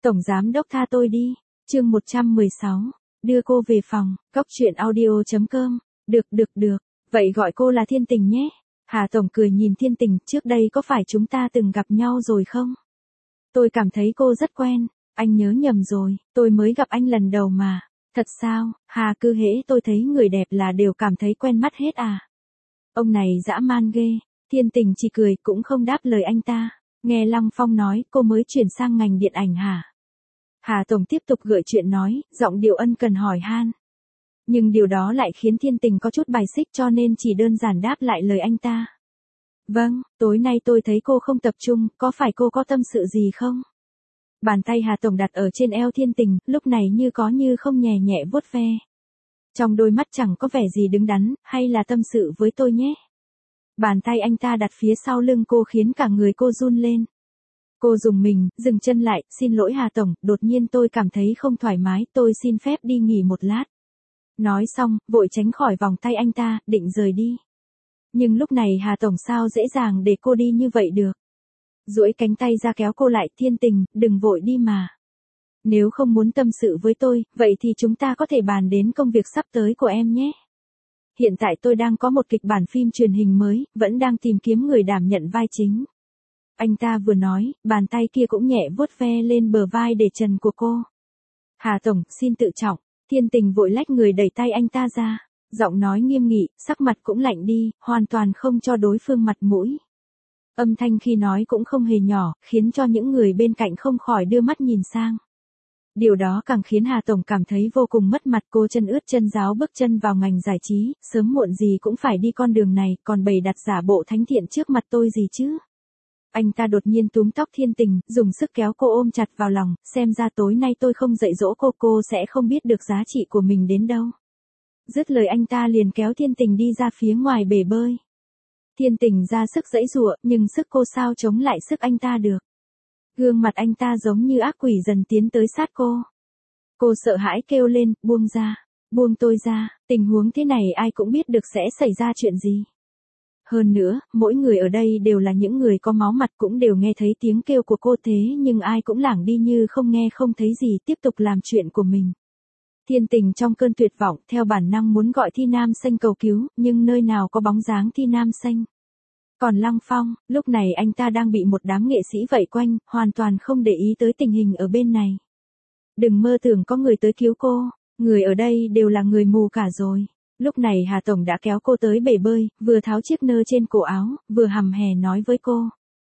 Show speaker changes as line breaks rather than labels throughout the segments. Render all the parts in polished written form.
Tổng giám đốc tha tôi đi. Chương 116. Đưa cô về phòng. Cóc truyện audio.com. Được. Vậy gọi cô là Thiên Tình nhé. Hà Tổng cười nhìn Thiên Tình, trước đây có phải chúng ta từng gặp nhau rồi không? Tôi cảm thấy cô rất quen. Anh nhớ nhầm rồi, tôi mới gặp anh lần đầu mà. Thật sao? Hà, cứ hễ tôi thấy người đẹp là đều cảm thấy quen mắt hết à? Ông này dã man ghê. Thiên Tình chỉ cười cũng không đáp lời anh ta. Nghe Lăng Phong nói cô mới chuyển sang ngành điện ảnh hả? Hà Tổng tiếp tục gợi chuyện nói, giọng điệu ân cần hỏi han. Nhưng điều đó lại khiến Thiên Tình có chút bài xích cho nên chỉ đơn giản đáp lại lời anh ta. Vâng, tối nay tôi thấy cô không tập trung, có phải cô có tâm sự gì không? Bàn tay Hà Tổng đặt ở trên eo Thiên Tình, lúc này như có như không nhẹ nhẹ vuốt ve. Trong đôi mắt chẳng có vẻ gì đứng đắn, hay là tâm sự với tôi nhé. Bàn tay anh ta đặt phía sau lưng cô khiến cả người cô run lên. Cô dùng mình, dừng chân lại, xin lỗi Hà Tổng, đột nhiên tôi cảm thấy không thoải mái, tôi xin phép đi nghỉ một lát. Nói xong, vội tránh khỏi vòng tay anh ta, định rời đi. Nhưng lúc này Hà Tổng sao dễ dàng để cô đi như vậy được. Duỗi cánh tay ra kéo cô lại, Thiên Tình, đừng vội đi mà. Nếu không muốn tâm sự với tôi, vậy thì chúng ta có thể bàn đến công việc sắp tới của em nhé. Hiện tại tôi đang có một kịch bản phim truyền hình mới, vẫn đang tìm kiếm người đảm nhận vai chính. Anh ta vừa nói, bàn tay kia cũng nhẹ vuốt ve lên bờ vai để trần của cô. Hà Tổng, xin tự trọng. Thiên Tình vội lách người đẩy tay anh ta ra. Giọng nói nghiêm nghị, sắc mặt cũng lạnh đi, hoàn toàn không cho đối phương mặt mũi. Âm thanh khi nói cũng không hề nhỏ, khiến cho những người bên cạnh không khỏi đưa mắt nhìn sang. Điều đó càng khiến Hà Tổng cảm thấy vô cùng mất mặt. Cô chân ướt chân ráo bước chân vào ngành giải trí, sớm muộn gì cũng phải đi con đường này, còn bày đặt giả bộ thánh thiện trước mặt tôi gì chứ. Anh ta đột nhiên túm tóc Thiên Tình, dùng sức kéo cô ôm chặt vào lòng, xem ra tối nay tôi không dạy dỗ cô sẽ không biết được giá trị của mình đến đâu. Dứt lời anh ta liền kéo Thiên Tình đi ra phía ngoài bể bơi. Thiên Tình ra sức giãy giụa, nhưng sức cô sao chống lại sức anh ta được. Gương mặt anh ta giống như ác quỷ dần tiến tới sát cô. Cô sợ hãi kêu lên, buông ra, buông tôi ra, tình huống thế này ai cũng biết được sẽ xảy ra chuyện gì. Hơn nữa, mỗi người ở đây đều là những người có máu mặt cũng đều nghe thấy tiếng kêu của cô thế nhưng ai cũng lảng đi như không nghe không thấy gì tiếp tục làm chuyện của mình. Thiên Tình trong cơn tuyệt vọng theo bản năng muốn gọi Thi Nam Xanh cầu cứu, nhưng nơi nào có bóng dáng Thi Nam Xanh. Còn Lăng Phong, lúc này anh ta đang bị một đám nghệ sĩ vây quanh, hoàn toàn không để ý tới tình hình ở bên này. Đừng mơ tưởng có người tới cứu cô, người ở đây đều là người mù cả rồi. Lúc này Hà Tổng đã kéo cô tới bể bơi, vừa tháo chiếc nơ trên cổ áo, vừa hầm hè nói với cô.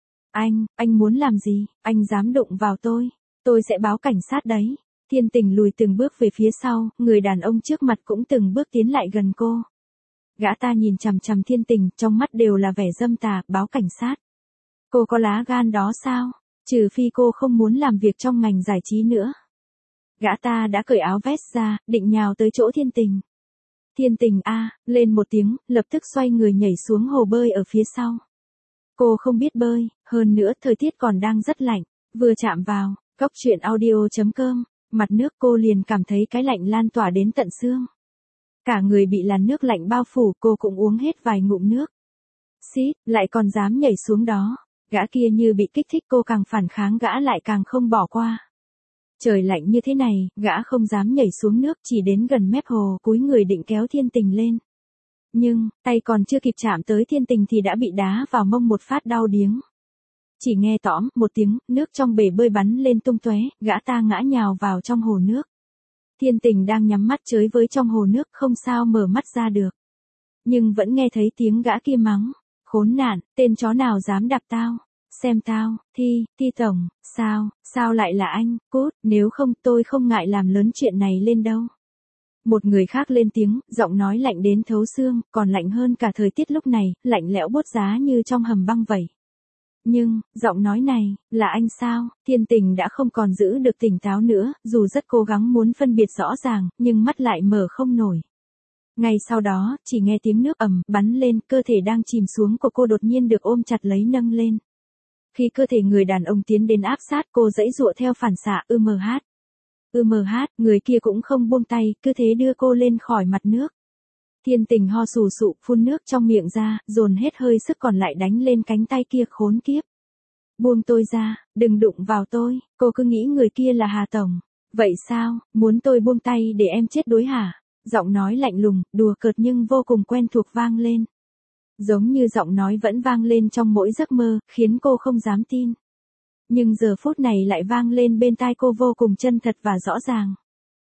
Anh muốn làm gì, anh dám đụng vào tôi sẽ báo cảnh sát đấy. Thiên Tình lùi từng bước về phía sau, người đàn ông trước mặt cũng từng bước tiến lại gần cô. Gã ta nhìn chằm chằm Thiên Tình, trong mắt đều là vẻ dâm tà, báo cảnh sát. Cô có lá gan đó sao? Trừ phi cô không muốn làm việc trong ngành giải trí nữa. Gã ta đã cởi áo vest ra, định nhào tới chỗ Thiên Tình. Thiên Tình lên một tiếng, lập tức xoay người nhảy xuống hồ bơi ở phía sau. Cô không biết bơi, hơn nữa thời tiết còn đang rất lạnh, vừa chạm vào, cóc truyện audio.com, mặt nước cô liền cảm thấy cái lạnh lan tỏa đến tận xương. Cả người bị làn nước lạnh bao phủ, cô cũng uống hết vài ngụm nước. Xít, lại còn dám nhảy xuống đó, gã kia như bị kích thích cô càng phản kháng gã lại càng không bỏ qua. Trời lạnh như thế này, gã không dám nhảy xuống nước chỉ đến gần mép hồ cúi người định kéo Thiên Tình lên. Nhưng, tay còn chưa kịp chạm tới Thiên Tình thì đã bị đá vào mông một phát đau điếng. Chỉ nghe tõm một tiếng, nước trong bể bơi bắn lên tung tóe, gã ta ngã nhào vào trong hồ nước. Thiên Tình đang nhắm mắt chới với trong hồ nước không sao mở mắt ra được. Nhưng vẫn nghe thấy tiếng gã kia mắng. Khốn nạn, tên chó nào dám đạp tao. Xem tao, Thi Tổng, sao lại là anh, cút, nếu không tôi không ngại làm lớn chuyện này lên đâu. Một người khác lên tiếng, giọng nói lạnh đến thấu xương, còn lạnh hơn cả thời tiết lúc này, lạnh lẽo buốt giá như trong hầm băng vậy. Nhưng, giọng nói này, là anh sao? Thiên Tình đã không còn giữ được tỉnh táo nữa, dù rất cố gắng muốn phân biệt rõ ràng, nhưng mắt lại mở không nổi. Ngay sau đó, chỉ nghe tiếng nước ầm bắn lên, cơ thể đang chìm xuống của cô đột nhiên được ôm chặt lấy nâng lên. Khi cơ thể người đàn ông tiến đến áp sát cô giãy giụa theo phản xạ người kia cũng không buông tay, cứ thế đưa cô lên khỏi mặt nước. Thiên Tình ho sù sụ, phun nước trong miệng ra, dồn hết hơi sức còn lại đánh lên cánh tay kia, khốn kiếp. Buông tôi ra, đừng đụng vào tôi, cô cứ nghĩ người kia là Hà Tổng. Vậy sao, muốn tôi buông tay để em chết đuối hả? Giọng nói lạnh lùng, đùa cợt nhưng vô cùng quen thuộc vang lên. Giống như giọng nói vẫn vang lên trong mỗi giấc mơ, khiến cô không dám tin. Nhưng giờ phút này lại vang lên bên tai cô vô cùng chân thật và rõ ràng.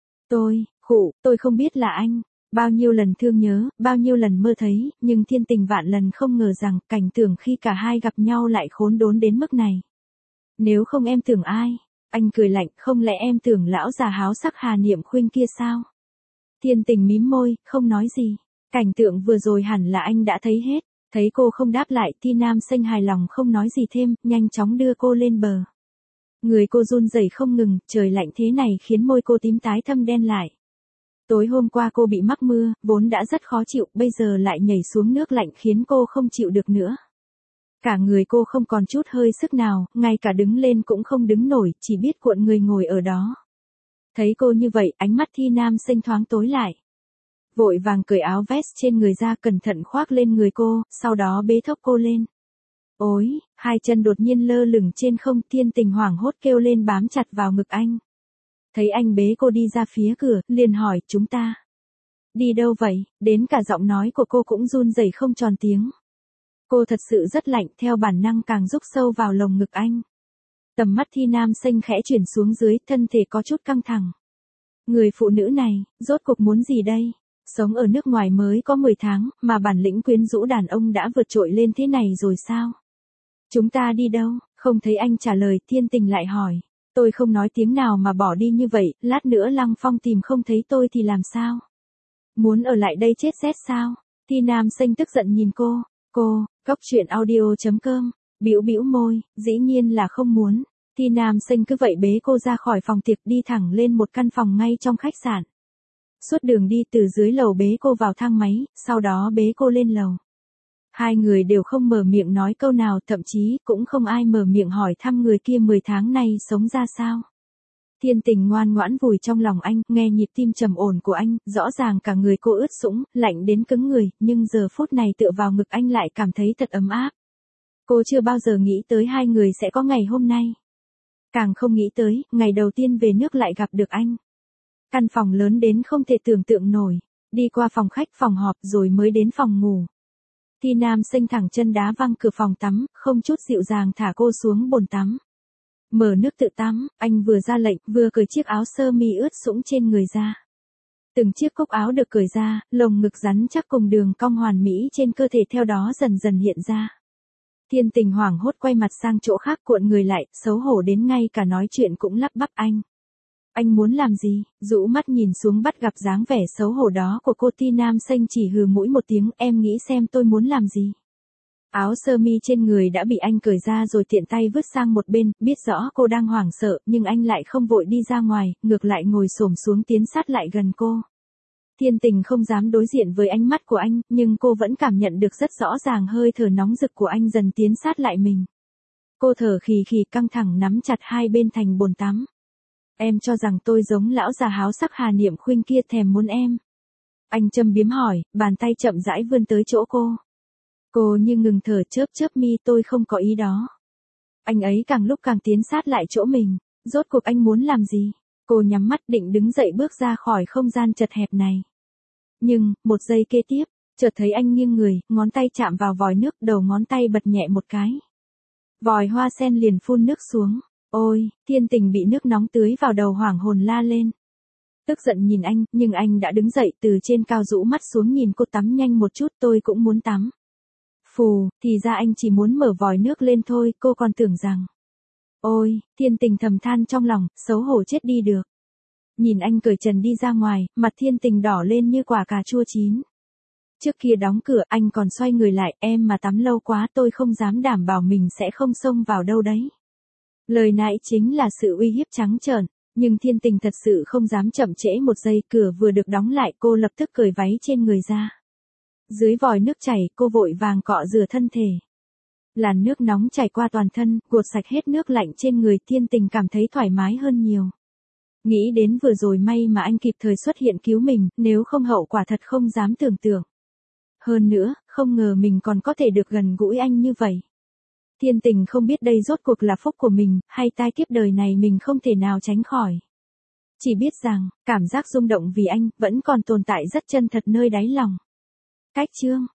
Tôi không biết là anh. Bao nhiêu lần thương nhớ, bao nhiêu lần mơ thấy, nhưng thiên tình vạn lần không ngờ rằng cảnh tượng khi cả hai gặp nhau lại khốn đốn đến mức này. Nếu không em tưởng ai? Anh cười lạnh, không lẽ em tưởng lão già háo sắc Hà Niệm Khuynh kia sao? Thiên tình mím môi, không nói gì. Cảnh tượng vừa rồi hẳn là anh đã thấy hết. Thấy cô không đáp lại, Ti Nam Xanh hài lòng không nói gì thêm, nhanh chóng đưa cô lên bờ. Người cô run rẩy không ngừng, trời lạnh thế này khiến môi cô tím tái thâm đen lại. Tối hôm qua cô bị mắc mưa, vốn đã rất khó chịu, bây giờ lại nhảy xuống nước lạnh khiến cô không chịu được nữa. Cả người cô không còn chút hơi sức nào, ngay cả đứng lên cũng không đứng nổi, chỉ biết cuộn người ngồi ở đó. Thấy cô như vậy, ánh mắt Thi Nam Xanh thoáng tối lại. Vội vàng cởi áo vest trên người ra, cẩn thận khoác lên người cô, sau đó bế thốc cô lên. Ôi, hai chân đột nhiên lơ lửng trên không, Thiên tình hoảng hốt kêu lên bám chặt vào ngực anh. Thấy anh bế cô đi ra phía cửa, liền hỏi, chúng ta đi đâu vậy? Đến cả giọng nói của cô cũng run rẩy không tròn tiếng. Cô thật sự rất lạnh, theo bản năng càng rúc sâu vào lồng ngực anh. Tầm mắt Thi Nam Xanh khẽ chuyển xuống dưới, thân thể có chút căng thẳng. Người phụ nữ này, rốt cuộc muốn gì đây? Sống ở nước ngoài mới có 10 tháng, mà bản lĩnh quyến rũ đàn ông đã vượt trội lên thế này rồi sao? Chúng ta đi đâu? Không thấy anh trả lời, Thiên tình lại hỏi. Tôi không nói tiếng nào mà bỏ đi như vậy, lát nữa Lăng Phong tìm không thấy tôi thì làm sao? Muốn ở lại đây chết rét sao? Thi Nam Xanh tức giận nhìn cô. Cóc truyện audio.com, bĩu bĩu môi, dĩ nhiên là không muốn. Thi Nam Xanh cứ vậy bế cô ra khỏi phòng tiệc đi thẳng lên một căn phòng ngay trong khách sạn. Suốt đường đi từ dưới lầu bế cô vào thang máy, sau đó bế cô lên lầu. Hai người đều không mở miệng nói câu nào, thậm chí cũng không ai mở miệng hỏi thăm người kia 10 tháng nay sống ra sao. Thiên tình ngoan ngoãn vùi trong lòng anh, nghe nhịp tim trầm ổn của anh, rõ ràng cả người cô ướt sũng, lạnh đến cứng người, nhưng giờ phút này tựa vào ngực anh lại cảm thấy thật ấm áp. Cô chưa bao giờ nghĩ tới hai người sẽ có ngày hôm nay. Càng không nghĩ tới, ngày đầu tiên về nước lại gặp được anh. Căn phòng lớn đến không thể tưởng tượng nổi, đi qua phòng khách phòng họp rồi mới đến phòng ngủ. Thi Nam Xanh thẳng chân đá văng cửa phòng tắm, không chút dịu dàng thả cô xuống bồn tắm. Mở nước tự tắm, anh vừa ra lệnh, vừa cởi chiếc áo sơ mi ướt sũng trên người ra. Từng chiếc cúc áo được cởi ra, lồng ngực rắn chắc cùng đường cong hoàn mỹ trên cơ thể theo đó dần dần hiện ra. Thiên tình hoảng hốt quay mặt sang chỗ khác cuộn người lại, xấu hổ đến ngay cả nói chuyện cũng lắp bắp anh. Anh muốn làm gì? Rũ mắt nhìn xuống bắt gặp dáng vẻ xấu hổ đó của cô. Thi Nam Xanh chỉ hừ mũi một tiếng, em nghĩ xem tôi muốn làm gì. Áo sơ mi trên người đã bị anh cởi ra rồi tiện tay vứt sang một bên, biết rõ cô đang hoảng sợ, nhưng anh lại không vội đi ra ngoài, ngược lại ngồi xổm xuống tiến sát lại gần cô. Thiên tình không dám đối diện với ánh mắt của anh, nhưng cô vẫn cảm nhận được rất rõ ràng hơi thở nóng rực của anh dần tiến sát lại mình. Cô thở khì khì căng thẳng nắm chặt hai bên thành bồn tắm. Em cho rằng tôi giống lão già háo sắc Hà Niệm Khuynh kia thèm muốn em. Anh châm biếm hỏi, bàn tay chậm rãi vươn tới chỗ cô. Cô như ngừng thở chớp chớp mi, tôi không có ý đó. Anh ấy càng lúc càng tiến sát lại chỗ mình, rốt cuộc anh muốn làm gì? Cô nhắm mắt định đứng dậy bước ra khỏi không gian chật hẹp này. Nhưng, một giây kế tiếp, chợt thấy anh nghiêng người, ngón tay chạm vào vòi nước, đầu ngón tay bật nhẹ một cái. Vòi hoa sen liền phun nước xuống. Ôi, Thiên tình bị nước nóng tưới vào đầu hoảng hồn la lên. Tức giận nhìn anh, nhưng anh đã đứng dậy từ trên cao rũ mắt xuống nhìn cô tắm nhanh một chút, tôi cũng muốn tắm. Phù, thì ra anh chỉ muốn mở vòi nước lên thôi, cô còn tưởng rằng. Ôi, Thiên tình thầm than trong lòng, xấu hổ chết đi được. Nhìn anh cởi trần đi ra ngoài, mặt Thiên tình đỏ lên như quả cà chua chín. Trước kia đóng cửa, anh còn xoay người lại, em mà tắm lâu quá tôi không dám đảm bảo mình sẽ không xông vào đâu đấy. Lời nãy chính là sự uy hiếp trắng trợn, nhưng Thiên tình thật sự không dám chậm trễ một giây, cửa vừa được đóng lại cô lập tức cởi váy trên người ra. Dưới vòi nước chảy, cô vội vàng cọ rửa thân thể. Làn nước nóng chảy qua toàn thân, gột sạch hết nước lạnh trên người, Thiên tình cảm thấy thoải mái hơn nhiều. Nghĩ đến vừa rồi may mà anh kịp thời xuất hiện cứu mình, nếu không hậu quả thật không dám tưởng tượng. Hơn nữa, không ngờ mình còn có thể được gần gũi anh như vậy. Thiên Tình không biết đây rốt cuộc là phúc của mình, hay tai kiếp đời này mình không thể nào tránh khỏi. Chỉ biết rằng, cảm giác rung động vì anh, vẫn còn tồn tại rất chân thật nơi đáy lòng. Cách chương